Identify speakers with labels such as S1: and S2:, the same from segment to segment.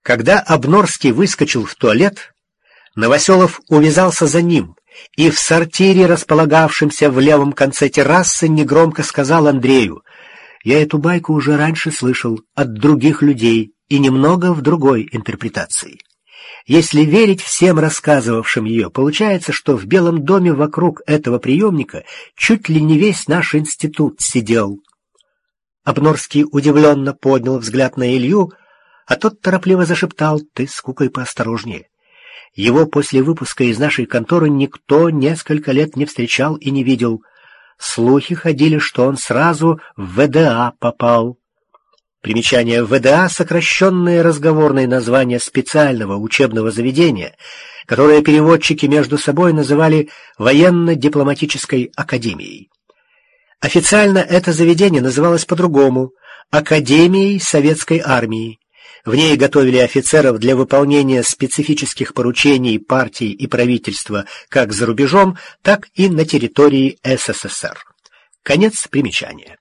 S1: Когда Обнорский выскочил в туалет, Новоселов увязался за ним и в сортире, располагавшемся в левом конце террасы, негромко сказал Андрею: «Я эту байку уже раньше слышал от других людей и немного в другой интерпретации. Если верить всем рассказывавшим ее, получается, что в Белом доме вокруг этого приемника чуть ли не весь наш институт сидел». Обнорский удивленно поднял взгляд на Илью, а тот торопливо зашептал: «Ты с Кукой поосторожнее. Его после выпуска из нашей конторы никто несколько лет не встречал и не видел. Слухи ходили, что он сразу в ВДА попал». Примечание: ВДА — сокращенное разговорное название специального учебного заведения, которое переводчики между собой называли военно-дипломатической академией. Официально это заведение называлось по-другому — Академией Советской Армии. В ней готовили офицеров для выполнения специфических поручений партии и правительства как за рубежом, так и на территории СССР. Конец примечания.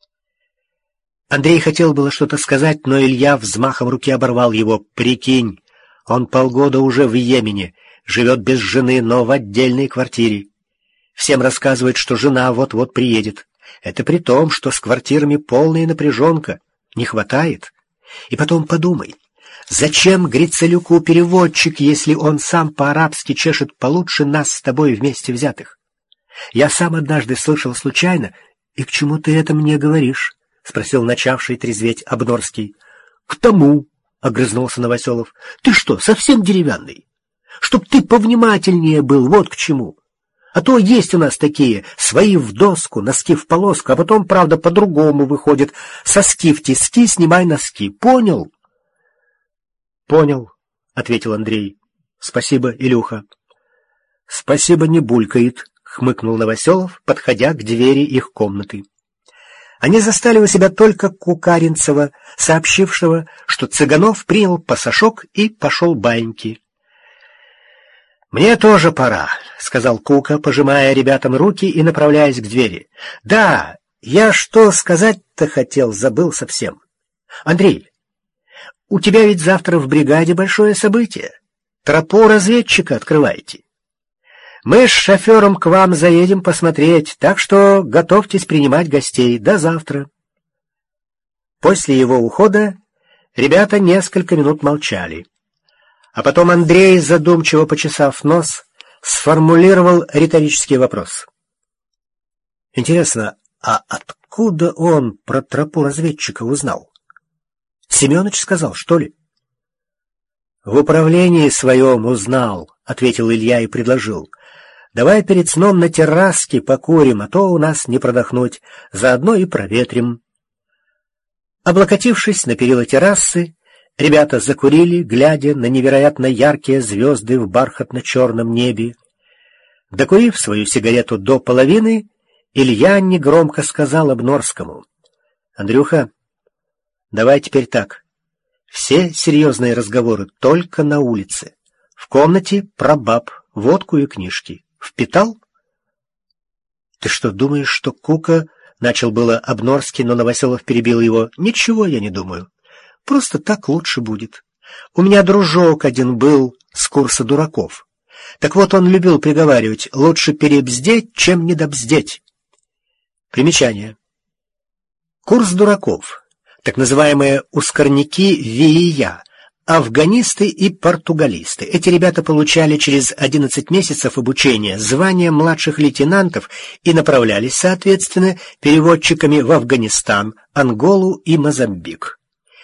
S1: Андрей хотел было что-то сказать, но Илья взмахом руки оборвал его. «Прикинь, он полгода уже в Йемене, живет без жены, но в отдельной квартире. Всем рассказывает, что жена вот-вот приедет. Это при том, что с квартирами полная напряженка, не хватает. И потом подумай, зачем Грицелюку переводчик, если он сам по-арабски чешет получше нас с тобой вместе взятых? Я сам однажды слышал случайно, и к чему ты это мне говоришь?» — спросил начавший трезветь Обнорский. — К тому, — огрызнулся Новоселов. — Ты что, совсем деревянный? Чтоб ты повнимательнее был, вот к чему. А то есть у нас такие: свои в доску, носки в полоску, а потом, правда, по-другому выходит: соски в тиски, снимай носки. Понял? — Понял, — ответил Андрей. — Спасибо, Илюха. — Спасибо не булькает, — хмыкнул Новоселов, подходя к двери их комнаты. Они застали у себя только Кукаринцева, сообщившего, что Цыганов принял пасашок и пошел баиньки. «Мне тоже пора», — сказал Кука, пожимая ребятам руки и направляясь к двери. «Да, я что сказать-то хотел, забыл совсем. Андрей, у тебя ведь завтра в бригаде большое событие. Тропу разведчика открываете. Мы с шофером к вам заедем посмотреть, так что готовьтесь принимать гостей. До завтра». После его ухода ребята несколько минут молчали. А потом Андрей, задумчиво почесав нос, сформулировал риторический вопрос. «Интересно, а откуда он про тропу разведчика узнал? Семёныч сказал, что ли?» «В управлении своем узнал», — ответил Илья и предложил. «Давай перед сном на терраске покурим, а то у нас не продохнуть, заодно и проветрим». Облокотившись на перила террасы, ребята закурили, глядя на невероятно яркие звезды в бархатно-черном небе. Докурив свою сигарету до половины, Илья негромко сказал Обнорскому: «Андрюха, давай теперь так. Все серьезные разговоры только на улице. В комнате про баб, водку и книжки. Впитал?» «Ты что, думаешь, что Кука...» — начал было Обнорский, но Новоселов перебил его. «Ничего я не думаю. Просто так лучше будет. У меня дружок один был с курса дураков. Так вот, он любил приговаривать: лучше перебздеть, чем недобздеть». Примечание. Курс дураков, так называемые ускорняки ВИИЯ, афганисты и португалисты. Эти ребята получали через 11 месяцев обучения звание младших лейтенантов и направлялись, соответственно, переводчиками в Афганистан, Анголу и Мозамбик.